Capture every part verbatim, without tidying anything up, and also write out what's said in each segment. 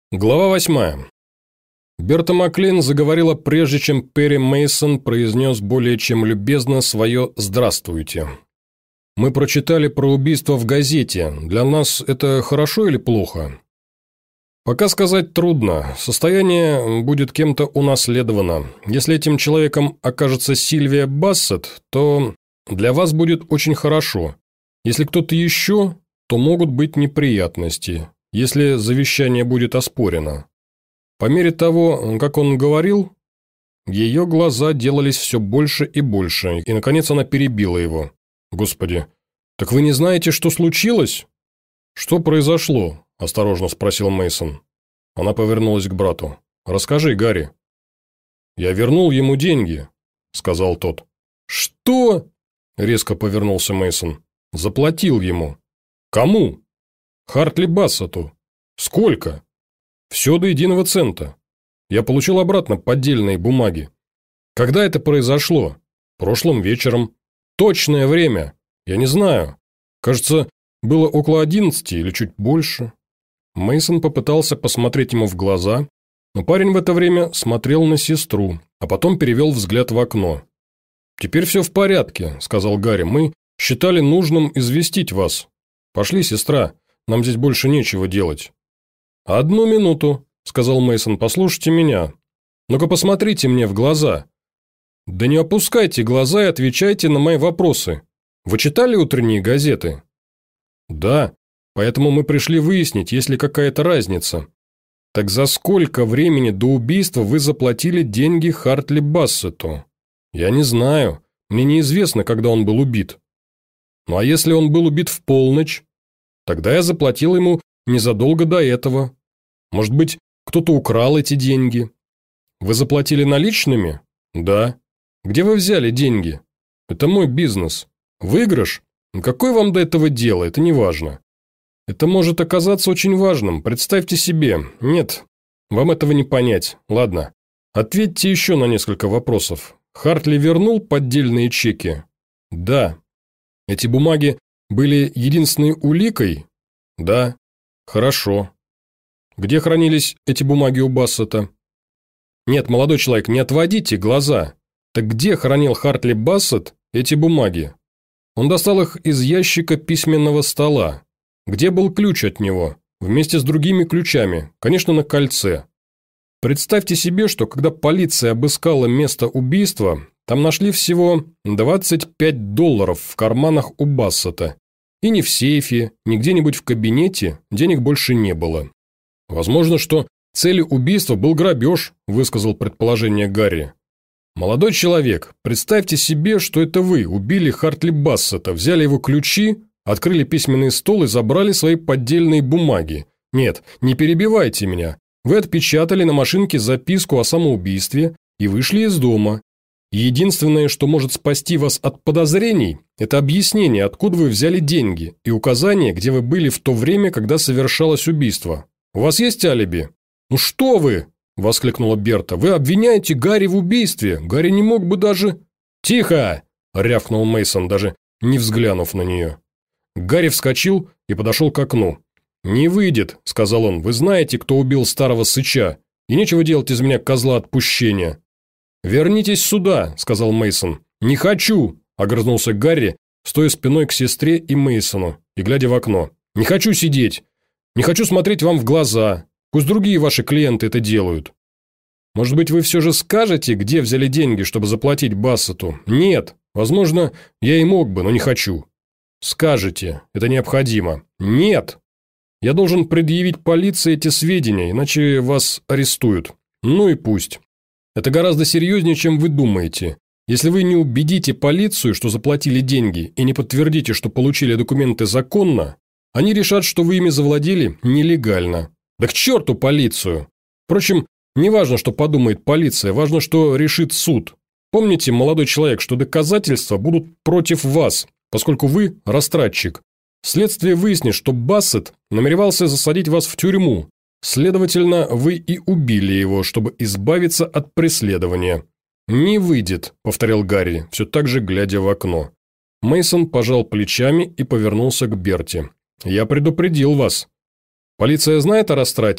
Глава восьмая. Берта Маклин заговорила прежде, чем Перри Мейсон произнес более чем любезно свое «здравствуйте». «Мы прочитали про убийство в газете. Для нас это хорошо или плохо?» «Пока сказать трудно. Состояние будет кем-то унаследовано. Если этим человеком окажется Сильвия Бассет, то для вас будет очень хорошо. Если кто-то еще, то могут быть неприятности, если завещание будет оспорено». По мере того, как он говорил, ее глаза делались все больше и больше, и, наконец, она перебила его. «Господи, так вы не знаете, что случилось?» «Что произошло?» – осторожно спросил Мейсон. Она повернулась к брату. «Расскажи, Гарри». «Я вернул ему деньги», – сказал тот. «Что?» – резко повернулся Мейсон. «Заплатил ему». «Кому?» «Хартли Бассету». «Сколько?» «Все до единого цента. Я получил обратно поддельные бумаги». «Когда это произошло?» «Прошлым вечером». «Точное время?» «Я не знаю. Кажется, было около одиннадцати или чуть больше». Мейсон попытался посмотреть ему в глаза, но парень в это время смотрел на сестру, а потом перевел взгляд в окно. «Теперь все в порядке», – сказал Гарри. «Мы считали нужным известить вас. Пошли, сестра, нам здесь больше нечего делать». «Одну минуту», – сказал Мейсон. «Послушайте меня. Ну-ка посмотрите мне в глаза». «Да не опускайте глаза и отвечайте на мои вопросы. Вы читали утренние газеты?» «Да, поэтому мы пришли выяснить, есть ли какая-то разница». «Так за сколько времени до убийства вы заплатили деньги Хартли Бассету?» «Я не знаю. Мне неизвестно, когда он был убит». «Ну а если он был убит в полночь?» «Тогда я заплатил ему незадолго до этого. Может быть, кто-то украл эти деньги?» «Вы заплатили наличными?» «Да». «Где вы взяли деньги?» «Это мой бизнес». «Выигрыш? Какое вам до этого дело? Это не важно». «Это может оказаться очень важным. Представьте себе. Нет, вам этого не понять. Ладно. Ответьте еще на несколько вопросов. Хартли вернул поддельные чеки?» «Да». «Эти бумаги были единственной уликой?» «Да». «Хорошо. Где хранились эти бумаги у Бассета?» «Нет, молодой человек, не отводите глаза. Так где хранил Хартли Бассет эти бумаги?» «Он достал их из ящика письменного стола. Где был ключ от него? Вместе с другими ключами, конечно, на кольце. Представьте себе, что когда полиция обыскала место убийства, там нашли всего двадцать пять долларов в карманах у Бассета. И ни в сейфе, ни где-нибудь в кабинете денег больше не было. Возможно, что целью убийства был грабеж», – высказал предположение Гарри. «Молодой человек, представьте себе, что это вы убили Хартли Бассета, взяли его ключи, открыли письменный стол и забрали свои поддельные бумаги. Нет, не перебивайте меня. Вы отпечатали на машинке записку о самоубийстве и вышли из дома. Единственное, что может спасти вас от подозрений, это объяснение, откуда вы взяли деньги, и указание, где вы были в то время, когда совершалось убийство. У вас есть алиби?» «Ну что вы!» – воскликнула Берта. «Вы обвиняете Гарри в убийстве. Гарри не мог бы даже...» «Тихо!» – рявкнул Мейсон, даже не взглянув на нее. Гарри вскочил и подошел к окну. «Не выйдет», – сказал он. «Вы знаете, кто убил старого сыча, и нечего делать из меня козла отпущения». «Вернитесь сюда», – сказал Мейсон. «Не хочу», – огрызнулся Гарри, стоя спиной к сестре и Мейсону и глядя в окно. «Не хочу сидеть. Не хочу смотреть вам в глаза. Пусть другие ваши клиенты это делают». «Может быть, вы все же скажете, где взяли деньги, чтобы заплатить Бассету?» «Нет. Возможно, я и мог бы, но не хочу». «Скажете. Это необходимо». «Нет. Я должен предъявить полиции эти сведения, иначе вас арестуют». «Ну и пусть. Это гораздо серьезнее, чем вы думаете. Если вы не убедите полицию, что заплатили деньги, и не подтвердите, что получили документы законно, они решат, что вы ими завладели нелегально. Да к черту полицию! Впрочем, не важно, что подумает полиция, важно, что решит суд. Помните, молодой человек, что доказательства будут против вас, поскольку вы растратчик. Следствие выяснит, что Бассет намеревался засадить вас в тюрьму. Следовательно, вы и убили его, чтобы избавиться от преследования». «Не выйдет», – повторил Гарри, все так же глядя в окно. Мейсон пожал плечами и повернулся к Берте. «Я предупредил вас». «Полиция знает о растрате?»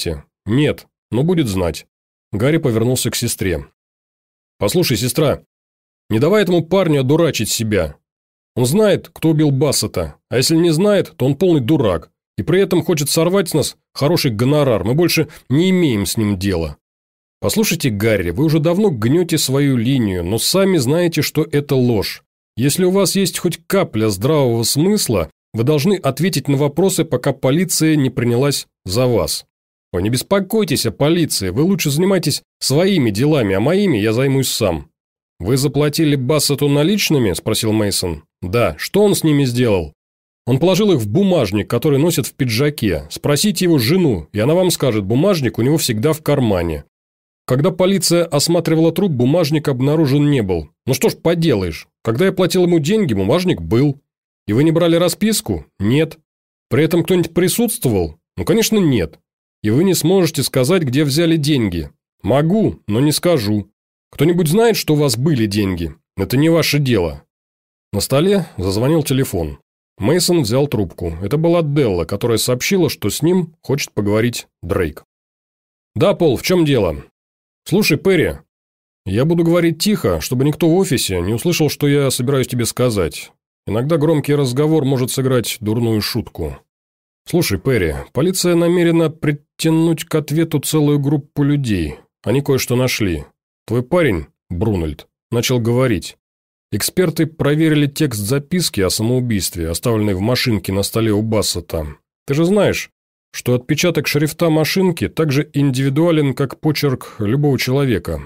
«Нет, но будет знать». Гарри повернулся к сестре. «Послушай, сестра, не давай этому парню одурачить себя. Он знает, кто убил Бассета, а если не знает, то он полный дурак, и при этом хочет сорвать с нас хороший гонорар, мы больше не имеем с ним дела. Послушайте, Гарри, вы уже давно гнете свою линию, но сами знаете, что это ложь. Если у вас есть хоть капля здравого смысла, вы должны ответить на вопросы, пока полиция не принялась за вас. Вы не беспокойтесь о полиции, вы лучше занимайтесь своими делами, а моими я займусь сам». «Вы заплатили Бассету наличными?» – спросил Мейсон. «Да. Что он с ними сделал?» «Он положил их в бумажник, который носит в пиджаке. Спросите его жену, и она вам скажет, бумажник у него всегда в кармане. Когда полиция осматривала труп, бумажник обнаружен не был. Ну что ж поделаешь, когда я платил ему деньги, бумажник был. И вы не брали расписку? Нет. При этом кто-нибудь присутствовал? Ну, конечно, нет. И вы не сможете сказать, где взяли деньги. Могу, но не скажу. Кто-нибудь знает, что у вас были деньги? Это не ваше дело». На столе зазвонил телефон. Мейсон взял трубку. Это была Делла, которая сообщила, что с ним хочет поговорить Дрейк. «Да, Пол, в чем дело?» «Слушай, Перри, я буду говорить тихо, чтобы никто в офисе не услышал, что я собираюсь тебе сказать. Иногда громкий разговор может сыграть дурную шутку. Слушай, Перри, полиция намерена притянуть к ответу целую группу людей. Они кое-что нашли. Твой парень, Брунольд, начал говорить. Эксперты проверили текст записки о самоубийстве, оставленной в машинке на столе у Бассета. Ты же знаешь, что отпечаток шрифта машинки так же индивидуален, как почерк любого человека.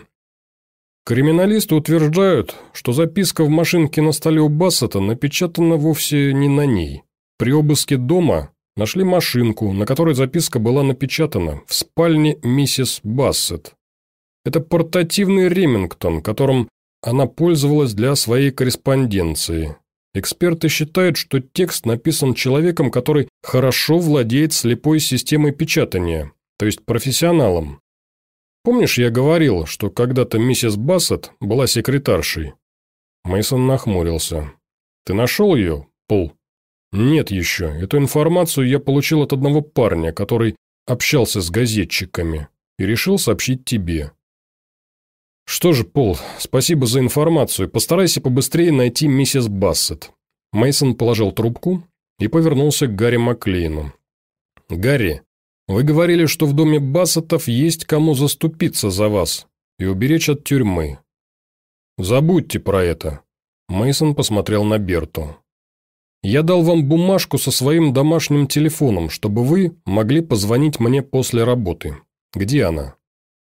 Криминалисты утверждают, что записка в машинке на столе у Бассета напечатана вовсе не на ней. При обыске дома нашли машинку, на которой записка была напечатана, в спальне миссис Бассет. Это портативный Ремингтон, которым она пользовалась для своей корреспонденции. Эксперты считают, что текст написан человеком, который хорошо владеет слепой системой печатания, то есть профессионалом. Помнишь, я говорил, что когда-то миссис Бассет была секретаршей? Мейсон нахмурился. Ты нашел ее, Пол? Нет еще. Эту информацию я получил от одного парня, который общался с газетчиками, и решил сообщить тебе. Что же, Пол, спасибо за информацию. Постарайся побыстрее найти миссис Бассет. Мейсон положил трубку и повернулся к Гарри Маклейну. Гарри, вы говорили, что в доме Бассетов есть кому заступиться за вас и уберечь от тюрьмы. Забудьте про это. Мейсон посмотрел на Берту. Я дал вам бумажку со своим домашним телефоном, чтобы вы могли позвонить мне после работы. Где она?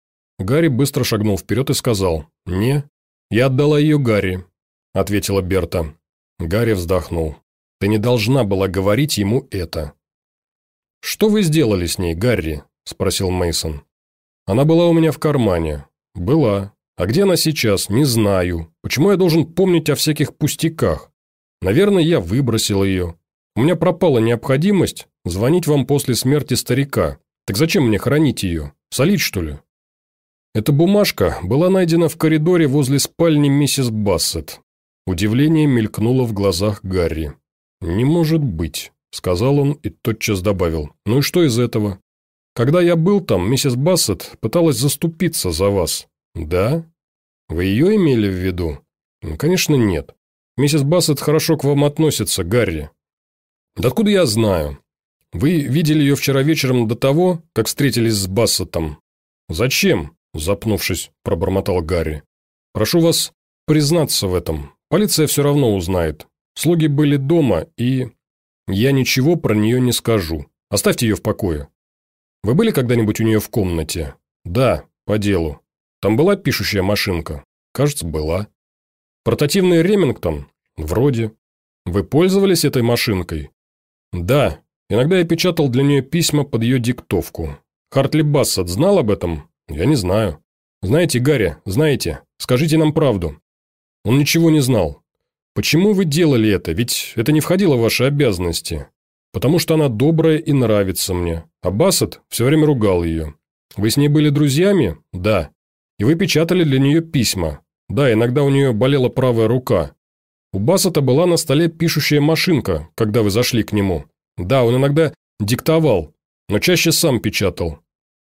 Гарри быстро шагнул вперед и сказал: «Не, я отдала ее Гарри», – ответила Берта. Гарри вздохнул. «Ты не должна была говорить ему это». «Что вы сделали с ней, Гарри?» – спросил Мейсон. «Она была у меня в кармане». «Была. А где она сейчас? Не знаю. Почему я должен помнить о всяких пустяках? Наверное, я выбросил ее. У меня пропала необходимость звонить вам после смерти старика. Так зачем мне хранить ее? Солить, что ли?» Эта бумажка была найдена в коридоре возле спальни миссис Бассет. Удивление мелькнуло в глазах Гарри. «Не может быть», – сказал он и тотчас добавил. «Ну и что из этого? Когда я был там, миссис Бассет пыталась заступиться за вас». «Да? Вы ее имели в виду?» «Ну, конечно, нет. Миссис Бассет хорошо к вам относится, Гарри». «Да откуда я знаю? Вы видели ее вчера вечером до того, как встретились с Бассетом?» «Зачем?» – запнувшись, пробормотал Гарри. «Прошу вас признаться в этом. Полиция все равно узнает. Слуги были дома, и... я ничего про нее не скажу. Оставьте ее в покое. Вы были когда-нибудь у нее в комнате?» «Да, по делу. Там была пишущая машинка?» «Кажется, была». «Портативный Ремингтон?» «Вроде». «Вы пользовались этой машинкой?» «Да. Иногда я печатал для нее письма под ее диктовку. Хартли Бассет знал об этом?» «Я не знаю». «Знаете, Гарри, знаете, скажите нам правду». Он ничего не знал. «Почему вы делали это? Ведь это не входило в ваши обязанности». «Потому что она добрая и нравится мне. А Бассет все время ругал ее». «Вы с ней были друзьями?» «Да». «И вы печатали для нее письма?» «Да, иногда у нее болела правая рука». «У Бассета была на столе пишущая машинка, когда вы зашли к нему?» «Да, он иногда диктовал, но чаще сам печатал».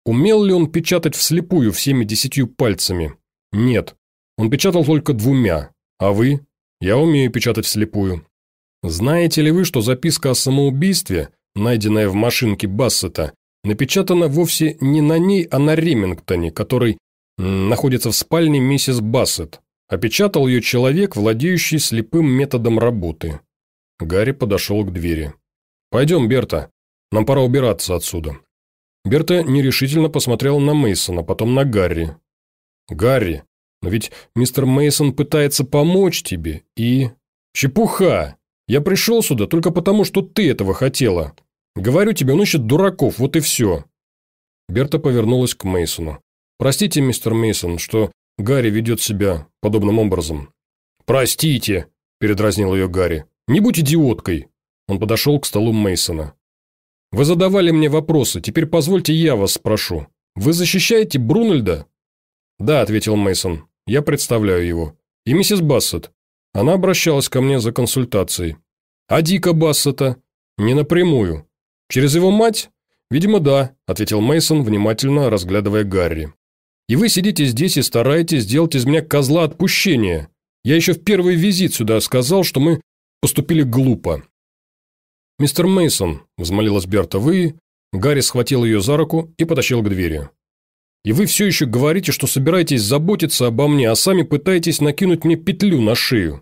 Умел ли он печатать вслепую всеми десятью пальцами? Нет. Он печатал только двумя. А вы? Я умею печатать вслепую. Знаете ли вы, что записка о самоубийстве, найденная в машинке Бассета, напечатана вовсе не на ней, а на Ремингтоне, который м, находится в спальне миссис Бассет. Опечатал ее человек, владеющий слепым методом работы. Гарри подошел к двери. «Пойдем, Берта. Нам пора убираться отсюда». Берта нерешительно посмотрела на Мейсона, потом на Гарри. «Гарри, но ведь мистер Мейсон пытается помочь тебе и...» «Чепуха! Я пришел сюда только потому, что ты этого хотела. Говорю тебе, он ищет дураков, вот и все». Берта повернулась к Мейсону. «Простите, мистер Мейсон, что Гарри ведет себя подобным образом». «Простите!» – передразнил ее Гарри. «Не будь идиоткой!» Он подошел к столу Мейсона. «Вы задавали мне вопросы, теперь позвольте я вас спрошу. Вы защищаете Брунельда?» «Да», – ответил Мейсон. «Я представляю его. И миссис Бассет. Она обращалась ко мне за консультацией». «А Дика Бассета?» «Не напрямую. Через его мать?» «Видимо, да», – ответил Мейсон, внимательно разглядывая Гарри. «И вы сидите здесь и стараетесь сделать из меня козла отпущения. Я еще в первый визит сюда сказал, что мы поступили глупо». «Мистер Мейсон», – взмолилась Берта, – «вы...» Гарри схватил ее за руку и потащил к двери. «И вы все еще говорите, что собираетесь заботиться обо мне, а сами пытаетесь накинуть мне петлю на шею».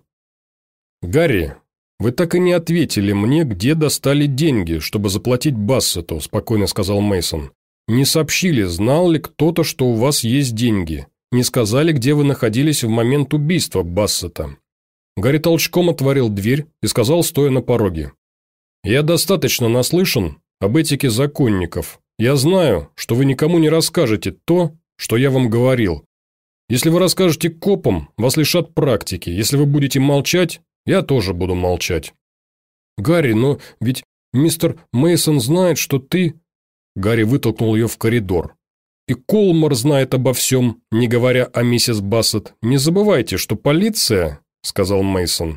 «Гарри, вы так и не ответили мне, где достали деньги, чтобы заплатить Бассету», – спокойно сказал Мейсон. «Не сообщили, знал ли кто-то, что у вас есть деньги. Не сказали, где вы находились в момент убийства Бассета». Гарри толчком отворил дверь и сказал, стоя на пороге. «Я достаточно наслышан об этике законников. Я знаю, что вы никому не расскажете то, что я вам говорил. Если вы расскажете копам, вас лишат практики. Если вы будете молчать, я тоже буду молчать». «Гарри, но ведь мистер Мейсон знает, что ты...» Гарри вытолкнул ее в коридор. «И Колмор знает обо всем, не говоря о миссис Бассет. Не забывайте, что полиция...» — сказал Мейсон.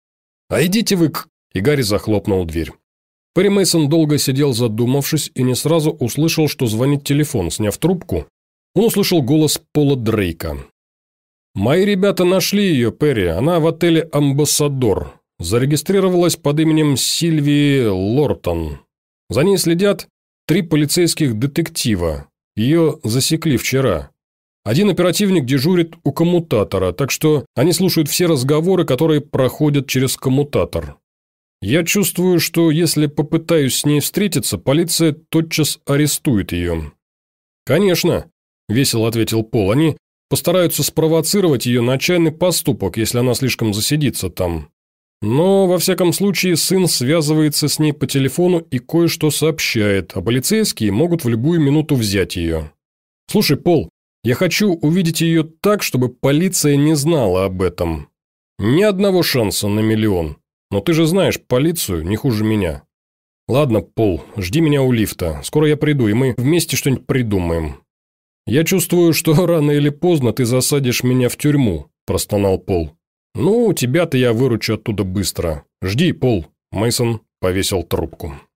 «А идите вы к...» И Гарри захлопнул дверь. Перри Мейсон долго сидел задумавшись и не сразу услышал, что звонит телефон. Сняв трубку, он услышал голос Пола Дрейка. «Мои ребята нашли ее, Перри. Она в отеле «Амбассадор». Зарегистрировалась под именем Сильвии Лортон. За ней следят три полицейских детектива. Ее засекли вчера. Один оперативник дежурит у коммутатора, так что они слушают все разговоры, которые проходят через коммутатор. Я чувствую, что если попытаюсь с ней встретиться, полиция тотчас арестует ее». «Конечно», – весело ответил Пол, – «они постараются спровоцировать ее на отчаянный поступок, если она слишком засидится там. Но, во всяком случае, сын связывается с ней по телефону и кое-что сообщает, а полицейские могут в любую минуту взять ее. Слушай, Пол, я хочу увидеть ее так, чтобы полиция не знала об этом. Ни одного шанса на миллион. Но ты же знаешь полицию не хуже меня. Ладно, Пол, жди меня у лифта. Скоро я приду, и мы вместе что-нибудь придумаем». «Я чувствую, что рано или поздно ты засадишь меня в тюрьму», – простонал Пол. «Ну, тебя-то я выручу оттуда быстро. Жди, Пол». Мейсон повесил трубку.